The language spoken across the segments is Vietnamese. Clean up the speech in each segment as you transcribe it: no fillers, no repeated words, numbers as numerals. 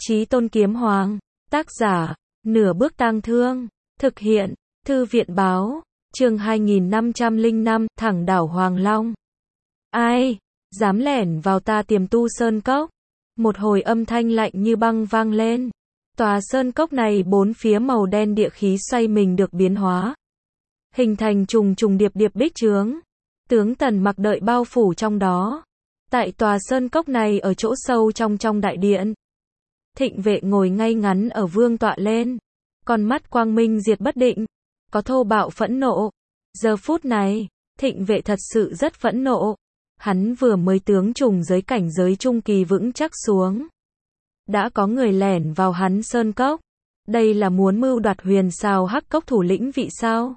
Chí Tôn Kiếm Hoàng. Tác giả, Nửa Bước Tang Thương. Thực hiện, Thư viện Báo. Chương 2505, thẳng đảo Hoàng Long. Ai, dám lẻn vào ta Tiềm Tu Sơn Cốc? Một hồi âm thanh lạnh như băng vang lên. Tòa sơn cốc này bốn phía màu đen địa khí xoay mình được biến hóa, hình thành trùng trùng điệp điệp bích chướng. Tướng Tần Mặc đợi bao phủ trong đó. Tại tòa sơn cốc này ở chỗ sâu trong đại điện, Thịnh Vệ ngồi ngay ngắn ở vương tọa lên, con mắt quang minh diệt bất định, có thô bạo phẫn nộ. Giờ phút này, Thịnh Vệ thật sự rất phẫn nộ. Hắn vừa mới tướng trùng giới cảnh giới trung kỳ vững chắc xuống, đã có người lẻn vào hắn sơn cốc. Đây là muốn mưu đoạt Huyền Sào Hắc Cốc thủ lĩnh vị sao?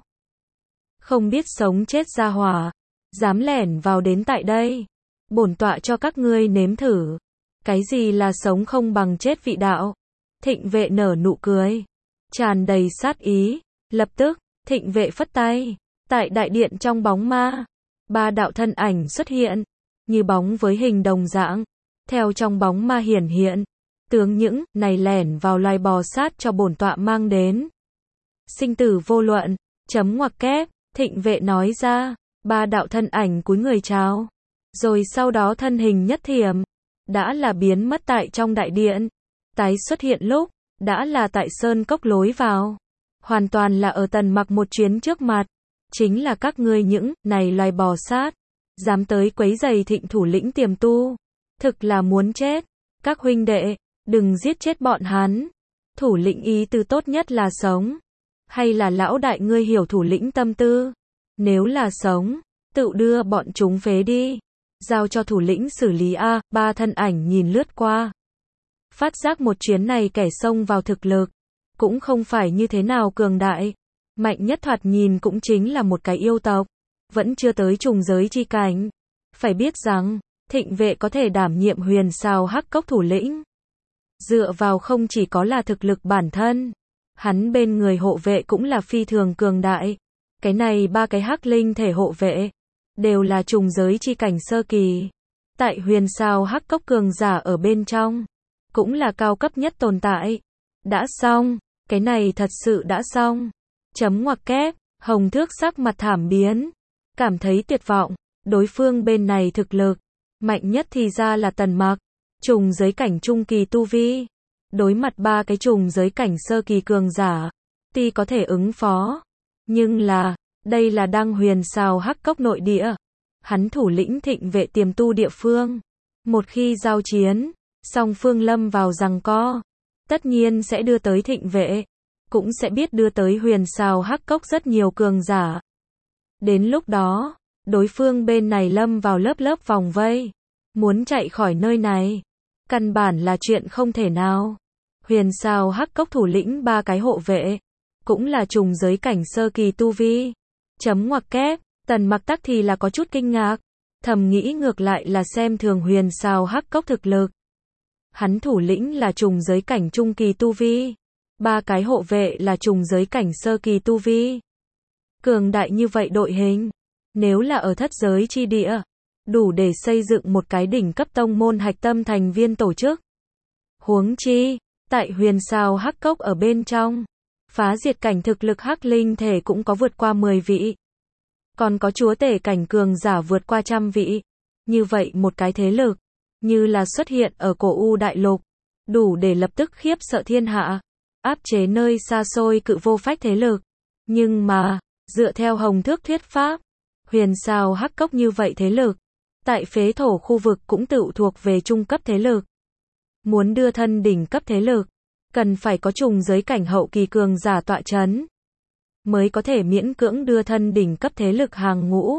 Không biết sống chết ra hỏa, dám lẻn vào đến tại đây. Bổn tọa cho các ngươi nếm thử, cái gì là sống không bằng chết vị đạo. Thịnh Vệ nở nụ cười, tràn đầy sát ý. Lập tức, Thịnh Vệ phất tay, tại đại điện trong bóng ma, ba đạo thân ảnh xuất hiện, như bóng với hình đồng dạng, theo trong bóng ma hiển hiện. Tướng những này lẻn vào loài bò sát cho bổn tọa mang đến sinh tử vô luận. Chấm ngoặc kép, Thịnh Vệ nói ra. Ba đạo thân ảnh cúi người chào, rồi sau đó thân hình nhất thiểm, đã là biến mất tại trong đại điện. Tái xuất hiện lúc, đã là tại sơn cốc lối vào, hoàn toàn là ở Tần Mặc một chuyến trước mặt. Chính là các ngươi những này loài bò sát, dám tới quấy rầy Thịnh thủ lĩnh Tiềm Tu, thực là muốn chết. Các huynh đệ, đừng giết chết bọn hắn. Thủ lĩnh ý tư tốt nhất là sống, hay là lão đại ngươi hiểu thủ lĩnh tâm tư? Nếu là sống, tự đưa bọn chúng phế đi, giao cho thủ lĩnh xử lý a. Ba thân ảnh nhìn lướt qua, phát giác một chuyến này kẻ xông vào thực lực cũng không phải như thế nào cường đại, mạnh nhất thoạt nhìn cũng chính là một cái yêu tộc, vẫn chưa tới trùng giới chi cảnh. Phải biết rằng, Thịnh Vệ có thể đảm nhiệm Huyền Sào Hắc Cốc thủ lĩnh, dựa vào không chỉ có là thực lực bản thân, hắn bên người hộ vệ cũng là phi thường cường đại. Cái này ba cái hắc linh thể hộ vệ, đều là trùng giới chi cảnh sơ kỳ. Tại Huyền Sào Hắc Cốc cường giả ở bên trong, cũng là cao cấp nhất tồn tại. Đã xong, cái này thật sự đã xong. Chấm ngoặc kép, Hồng Thước sắc mặt thảm biến, cảm thấy tuyệt vọng. Đối phương bên này thực lực mạnh nhất thì ra là Tần Mặc, trùng giới cảnh trung kỳ tu vi. Đối mặt ba cái trùng giới cảnh sơ kỳ cường giả, tuy có thể ứng phó, nhưng là, đây là đang Huyền Sào Hắc Cốc nội địa, hắn thủ lĩnh Thịnh Vệ Tiềm Tu địa phương. Một khi giao chiến, song phương lâm vào giằng co, tất nhiên sẽ đưa tới Thịnh Vệ, cũng sẽ biết đưa tới Huyền Sào Hắc Cốc rất nhiều cường giả. Đến lúc đó, đối phương bên này lâm vào lớp vòng vây, muốn chạy khỏi nơi này, căn bản là chuyện không thể nào. Huyền Sào Hắc Cốc thủ lĩnh ba cái hộ vệ, cũng là trùng giới cảnh sơ kỳ tu vi. Chấm ngoặc kép, Tần Mặc tắc thì là có chút kinh ngạc, thầm nghĩ ngược lại là xem thường Huyền Sào Hắc Cốc thực lực. Hắn thủ lĩnh là trùng giới cảnh trung kỳ tu vi, ba cái hộ vệ là trùng giới cảnh sơ kỳ tu vi. Cường đại như vậy đội hình, nếu là ở thất giới chi địa, đủ để xây dựng một cái đỉnh cấp tông môn hạch tâm thành viên tổ chức. Huống chi, tại Huyền Sào Hắc Cốc ở bên trong, phá diệt cảnh thực lực hắc linh thể cũng có vượt qua 10 vị. Còn có chúa tể cảnh cường giả vượt qua 100 vị. Như vậy một cái thế lực, như là xuất hiện ở cổ U đại lục, đủ để lập tức khiếp sợ thiên hạ, áp chế nơi xa xôi cự vô phách thế lực. Nhưng mà, dựa theo Hồng Thước thuyết pháp, Huyền Sào Hắc Cốc như vậy thế lực, tại phế thổ khu vực cũng tự thuộc về trung cấp thế lực. Muốn đưa thân đỉnh cấp thế lực, cần phải có trùng giới cảnh hậu kỳ cường giả tọa chấn, mới có thể miễn cưỡng đưa thân đỉnh cấp thế lực hàng ngũ.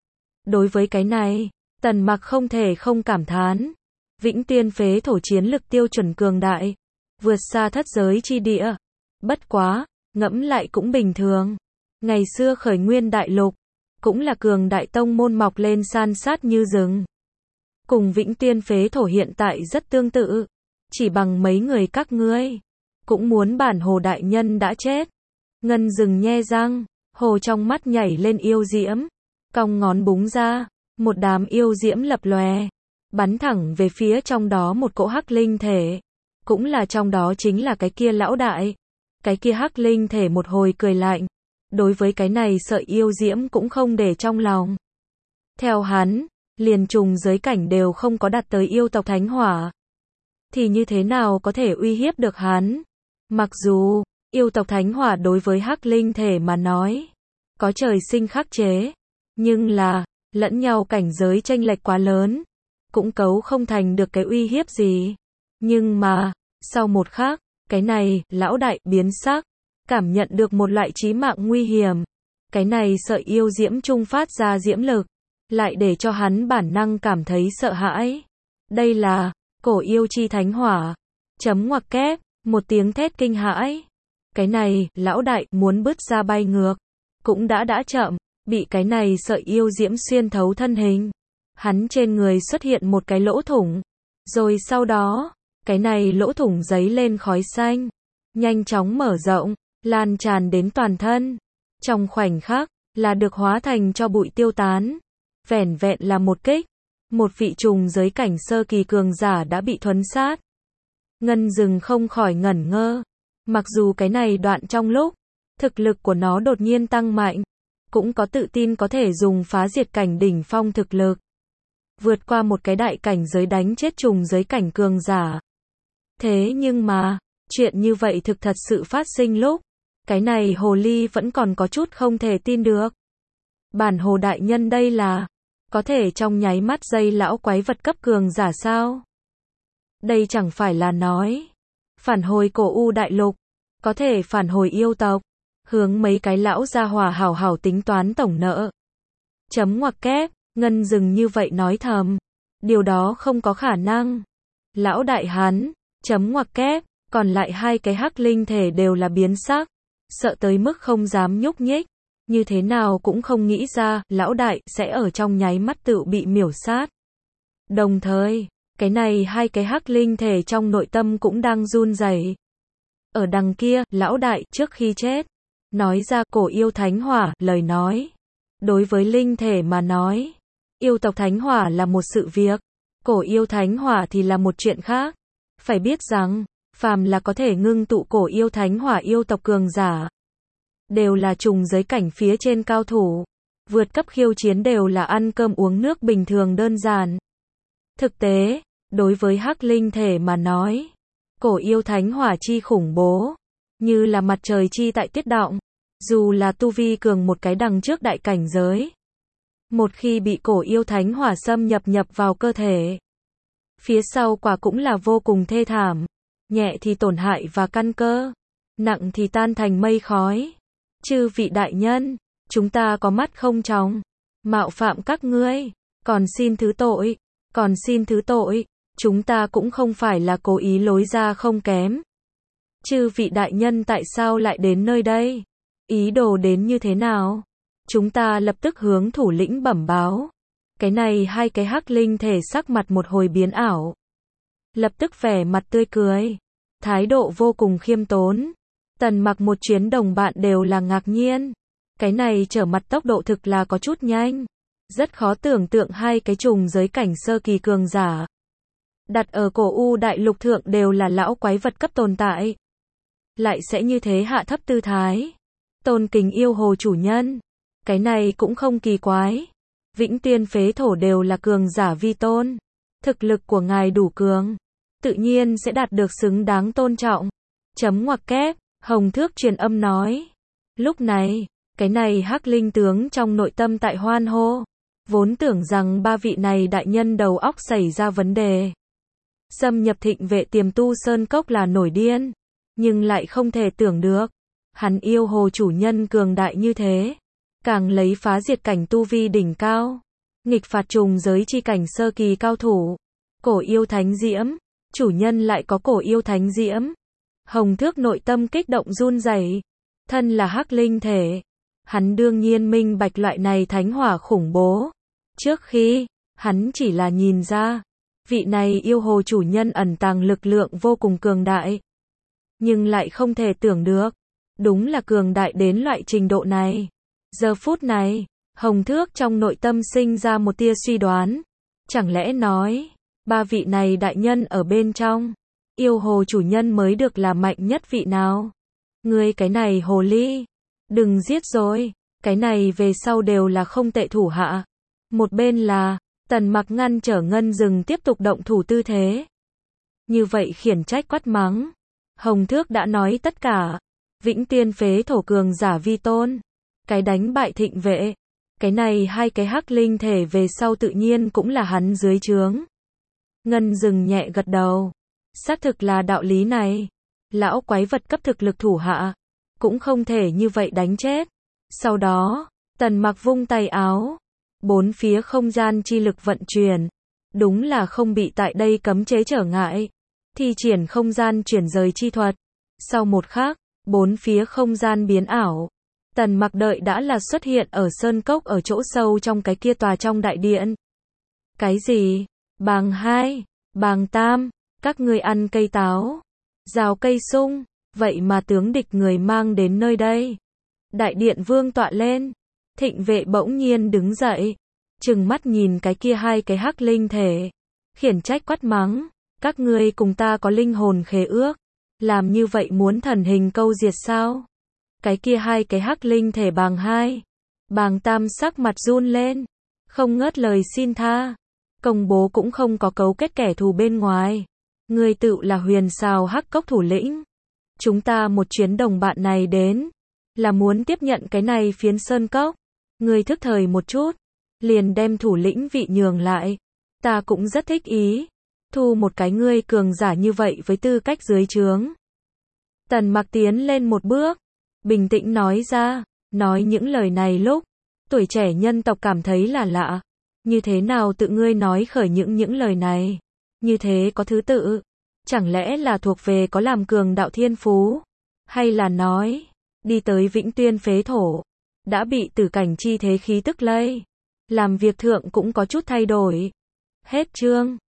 Đối với cái này, Tần Mặc không thể không cảm thán. Vĩnh Tuyên phế thổ chiến lực tiêu chuẩn cường đại, vượt xa thất giới chi địa. Bất quá, ngẫm lại cũng bình thường. Ngày xưa khởi nguyên đại lục, cũng là cường đại tông môn mọc lên san sát như rừng. Cùng Vĩnh Tuyên phế thổ hiện tại rất tương tự. Chỉ bằng mấy người các ngươi, cũng muốn bản Hồ đại nhân đã chết. Ngân rừng nhe răng, hồ trong mắt nhảy lên yêu diễm, cong ngón búng ra, một đám yêu diễm lập lòe, bắn thẳng về phía trong đó một cỗ hắc linh thể. cũng là trong đó chính là cái kia lão đại. Cái kia hắc linh thể một hồi cười lạnh, đối với cái này sợi yêu diễm cũng không để trong lòng. Theo hắn, liền trùng giới cảnh đều không có đạt tới yêu tộc thánh hỏa, thì như thế nào có thể uy hiếp được hắn? Mặc dù, yêu tộc thánh hỏa đối với hắc linh thể mà nói, có trời sinh khắc chế, nhưng là, lẫn nhau cảnh giới chênh lệch quá lớn, cũng cấu không thành được cái uy hiếp gì. Nhưng mà, sau một khắc, cái này, lão đại, biến sắc, cảm nhận được một loại chí mạng nguy hiểm. Cái này sợi yêu diễm trung phát ra diễm lực, lại để cho hắn bản năng cảm thấy sợ hãi. Đây là, cổ yêu chi thánh hỏa. Chấm ngoặc kép, một tiếng thét kinh hãi. Cái này, lão đại, muốn bứt ra bay ngược, cũng đã chậm, bị cái này sợi yêu diễm xuyên thấu thân hình. Hắn trên người xuất hiện một cái lỗ thủng, rồi sau đó, cái này lỗ thủng giấy lên khói xanh, nhanh chóng mở rộng, lan tràn đến toàn thân. Trong khoảnh khắc, là được hóa thành cho bụi tiêu tán. Vẻn vẹn là một kích, một vị trùng giới cảnh sơ kỳ cường giả đã bị thuấn sát. Ngân Dừng không khỏi ngẩn ngơ. Mặc dù cái này đoạn trong lúc, thực lực của nó đột nhiên tăng mạnh, cũng có tự tin có thể dùng phá diệt cảnh đỉnh phong thực lực, vượt qua một cái đại cảnh giới đánh chết trùng giới cảnh cường giả. Thế nhưng mà, chuyện như vậy thực thật sự phát sinh lúc, cái này hồ ly vẫn còn có chút không thể tin được. Bản hồ đại nhân đây là, có thể trong nháy mắt dây lão quái vật cấp cường giả sao? Đây chẳng phải là nói, phản hồi cổ u đại lục, có thể phản hồi yêu tộc, hướng mấy cái lão gia hỏa hảo hảo tính toán tổng nợ. Chấm ngoặc kép, Ngân Dừng như vậy nói thầm, điều đó không có khả năng. Lão đại hắn, chấm ngoặc kép, còn lại hai cái hắc linh thể đều là biến sắc, sợ tới mức không dám nhúc nhích, như thế nào cũng không nghĩ ra, lão đại sẽ ở trong nháy mắt tự bị miểu sát. Đồng thời, cái này hai cái hắc linh thể trong nội tâm cũng đang run rẩy. Ở đằng kia, lão đại trước khi chết, nói ra cổ yêu thánh hỏa, lời nói. Đối với linh thể mà nói, yêu tộc thánh hỏa là một sự việc, cổ yêu thánh hỏa thì là một chuyện khác. Phải biết rằng, phàm là có thể ngưng tụ cổ yêu thánh hỏa yêu tộc cường giả, đều là trùng giới cảnh phía trên cao thủ. Vượt cấp khiêu chiến đều là ăn cơm uống nước bình thường đơn giản. Thực tế, đối với hắc linh thể mà nói, cổ yêu thánh hỏa chi khủng bố, như là mặt trời chi tại tiết động, dù là tu vi cường một cái đằng trước đại cảnh giới. Một khi bị cổ yêu thánh hỏa xâm nhập vào cơ thể, phía sau quả cũng là vô cùng thê thảm, nhẹ thì tổn hại và căn cơ, nặng thì tan thành mây khói. Chư vị đại nhân, chúng ta có mắt không tròng, mạo phạm các ngươi, còn xin thứ tội, chúng ta cũng không phải là cố ý lối ra không kém. Chư vị đại nhân tại sao lại đến nơi đây? Ý đồ đến như thế nào? Chúng ta lập tức hướng thủ lĩnh bẩm báo. Cái này hai cái hắc linh thể sắc mặt một hồi biến ảo, lập tức vẻ mặt tươi cười, thái độ vô cùng khiêm tốn. Tần Mặc một chuyến đồng bạn đều là ngạc nhiên. Cái này trở mặt tốc độ thực là có chút nhanh. Rất khó tưởng tượng hai cái trùng giới cảnh sơ kỳ cường giả, đặt ở cổ u đại lục thượng đều là lão quái vật cấp tồn tại, lại sẽ như thế hạ thấp tư thái. Tôn kính yêu hồ chủ nhân. Cái này cũng không kỳ quái. Vĩnh Tiên Phế Thổ đều là cường giả vi tôn. Thực lực của ngài đủ cường, tự nhiên sẽ đạt được xứng đáng tôn trọng. Chấm ngoặc kép, Hồng Thước truyền âm nói. Lúc này, cái này hắc linh tướng trong nội tâm tại hoan hô. Vốn tưởng rằng ba vị này đại nhân đầu óc xảy ra vấn đề, xâm nhập Thịnh Vệ Tiềm Tu Sơn Cốc là nổi điên, nhưng lại không thể tưởng được, hắn yêu hồ chủ nhân cường đại như thế, càng lấy phá diệt cảnh tu vi đỉnh cao, nghịch phạt trùng giới chi cảnh sơ kỳ cao thủ. Cổ yêu thánh diễm, chủ nhân lại có cổ yêu thánh diễm. Hồng Thước nội tâm kích động run rẩy, thân là hắc linh thể, hắn đương nhiên minh bạch loại này thánh hỏa khủng bố. Trước khi, hắn chỉ là nhìn ra, vị này yêu hồ chủ nhân ẩn tàng lực lượng vô cùng cường đại, nhưng lại không thể tưởng được, đúng là cường đại đến loại trình độ này. Giờ phút này, Hồng Thước trong nội tâm sinh ra một tia suy đoán, chẳng lẽ nói, ba vị này đại nhân ở bên trong, yêu hồ chủ nhân mới được là mạnh nhất vị nào. Ngươi cái này hồ ly, đừng giết rồi, cái này về sau đều là không tệ thủ hạ. Một bên là, Tần Mặc ngăn trở Ngân Dừng tiếp tục động thủ tư thế. Như vậy khiển trách quát mắng. Hồng Thước đã nói tất cả. Vĩnh Tiên phế thổ cường giả vi tôn. Cái đánh bại Thịnh Vệ. Cái này hai cái hắc linh thể về sau tự nhiên cũng là hắn dưới trướng. Ngân Dừng nhẹ gật đầu. Xác thực là đạo lý này. Lão quái vật cấp thực lực thủ hạ. Cũng không thể như vậy đánh chết. Sau đó, Tần Mặc vung tay áo. Bốn phía không gian chi lực vận chuyển. Đúng là không bị tại đây cấm chế trở ngại. Thi triển không gian chuyển rời chi thuật. Sau một khắc, bốn phía không gian biến ảo. Tần Mặc đợi đã là xuất hiện ở sơn cốc ở chỗ sâu trong cái kia tòa trong đại điện. Cái gì? Bàng 2, Bàng 3, các ngươi ăn cây táo, rào cây sung, vậy mà tướng địch người mang đến nơi đây. Đại điện vương tọa lên, Thịnh Vệ bỗng nhiên đứng dậy, trừng mắt nhìn cái kia hai cái hắc linh thể, khiển trách quát mắng, các ngươi cùng ta có linh hồn khế ước, làm như vậy muốn thần hình câu diệt sao? Cái kia hai cái hắc linh thể Bàng 2, Bàng 3 sắc mặt run lên, không ngớt lời xin tha, công bố cũng không có cấu kết kẻ thù bên ngoài. Ngươi tự là Huyền Sào Hắc Cốc thủ lĩnh. Chúng ta một chuyến đồng bạn này đến, là muốn tiếp nhận cái này phiến sơn cốc. Ngươi thức thời một chút, liền đem thủ lĩnh vị nhường lại. Ta cũng rất thích ý. Thu một cái ngươi cường giả như vậy với tư cách dưới trướng. Tần Mặc tiến lên một bước, bình tĩnh nói ra, nói những lời này lúc, tuổi trẻ nhân tộc cảm thấy là lạ. Như thế nào tự ngươi nói khởi những lời này? Như thế có thứ tự, chẳng lẽ là thuộc về có làm cường đạo thiên phú, hay là nói, đi tới Vĩnh Tuyên phế thổ, đã bị tử cảnh chi thế khí tức lây, làm việc thượng cũng có chút thay đổi. Hết chương.